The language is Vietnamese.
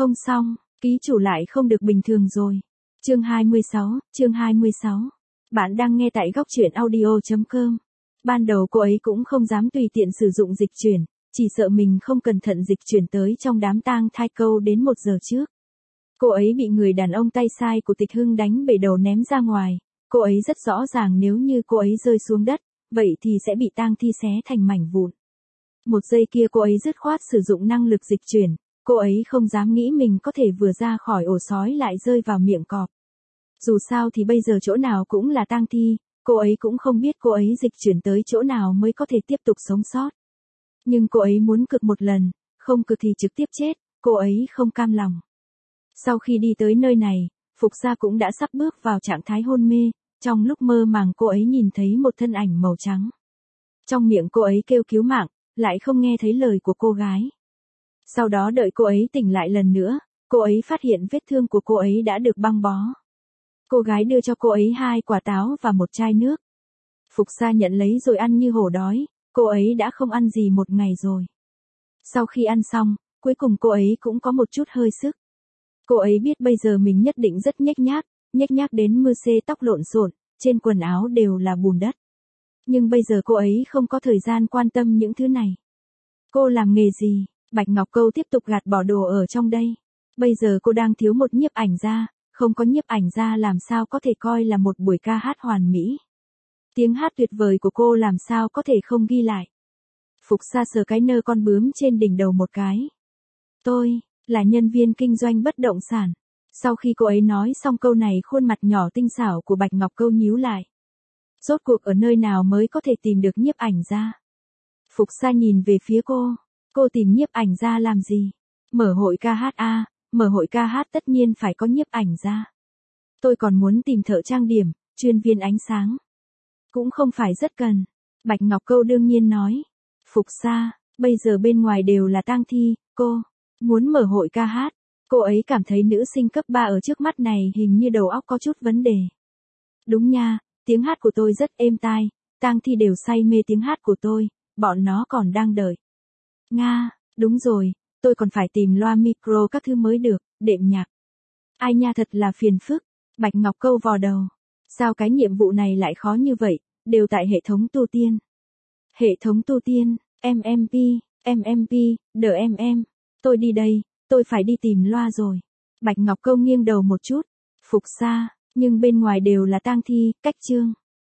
Không xong, ký chủ lại không được bình thường rồi. Chương 26. Bạn đang nghe tại góc truyện audio.com. Ban đầu cô ấy cũng không dám tùy tiện sử dụng dịch chuyển, chỉ sợ mình không cẩn thận dịch chuyển tới trong đám tang thai câu đến 1 giờ trước. Cô ấy bị người đàn ông tay sai của Tịch Hưng đánh bể đầu ném ra ngoài. Cô ấy rất rõ ràng nếu như cô ấy rơi xuống đất, vậy thì sẽ bị tang thi xé thành mảnh vụn. 1 giây kia cô ấy dứt khoát sử dụng năng lực dịch chuyển, cô ấy không dám nghĩ mình có thể vừa ra khỏi ổ sói lại rơi vào miệng cọp. Dù sao thì bây giờ chỗ nào cũng là tang thi, cô ấy cũng không biết cô ấy dịch chuyển tới chỗ nào mới có thể tiếp tục sống sót. Nhưng cô ấy muốn cực một lần, không cực thì trực tiếp chết, cô ấy không cam lòng. Sau khi đi tới nơi này, Phục Gia cũng đã sắp bước vào trạng thái hôn mê, trong lúc mơ màng cô ấy nhìn thấy một thân ảnh màu trắng. Trong miệng cô ấy kêu cứu mạng, lại không nghe thấy lời của cô gái. Sau đó đợi cô ấy tỉnh lại lần nữa, cô ấy phát hiện vết thương của cô ấy đã được băng bó. Cô gái đưa cho cô ấy 2 quả táo và một chai nước. Phục Gia nhận lấy rồi ăn như hổ đói, cô ấy đã không ăn gì 1 ngày rồi. Sau khi ăn xong, cuối cùng cô ấy cũng có một chút hơi sức. Cô ấy biết bây giờ mình nhất định rất nhếch nhác đến mưa xê tóc lộn xộn, trên quần áo đều là bùn đất. Nhưng bây giờ cô ấy không có thời gian quan tâm những thứ này. Cô làm nghề gì? Bạch Ngọc Câu tiếp tục gạt bỏ đồ ở trong đây. Bây giờ cô đang thiếu một nhiếp ảnh gia, không có nhiếp ảnh gia làm sao có thể coi là một buổi ca hát hoàn mỹ. Tiếng hát tuyệt vời của cô làm sao có thể không ghi lại. Phục Sa sờ cái nơ con bướm trên đỉnh đầu một cái. Tôi là nhân viên kinh doanh bất động sản. Sau khi cô ấy nói xong câu này, khuôn mặt nhỏ tinh xảo của Bạch Ngọc Câu nhíu lại. Rốt cuộc ở nơi nào mới có thể tìm được nhiếp ảnh gia? Phục Sa nhìn về phía cô tìm nhiếp ảnh gia làm gì? Mở hội ca hát à, mở hội ca hát tất nhiên phải có nhiếp ảnh gia. Tôi còn muốn tìm thợ trang điểm, chuyên viên ánh sáng. Cũng không phải rất cần. Bạch Ngọc Câu đương nhiên nói. Phục Sa, bây giờ bên ngoài đều là tang thi, cô muốn mở hội ca hát. Cô ấy cảm thấy nữ sinh cấp 3 ở trước mắt này hình như đầu óc có chút vấn đề. Đúng nha, tiếng hát của tôi rất êm tai, tang thi đều say mê tiếng hát của tôi, bọn nó còn đang đợi. Nga, đúng rồi, tôi còn phải tìm loa micro các thứ mới được, đệm nhạc. Ai nha, thật là phiền phức. Bạch Ngọc Câu vò đầu. Sao cái nhiệm vụ này lại khó như vậy, đều tại hệ thống tu tiên. Hệ thống tu tiên, MMP, DMM. Tôi đi đây, tôi phải đi tìm loa rồi. Bạch Ngọc Câu nghiêng đầu một chút. Phục Sa, nhưng bên ngoài đều là tang thi, cách chương.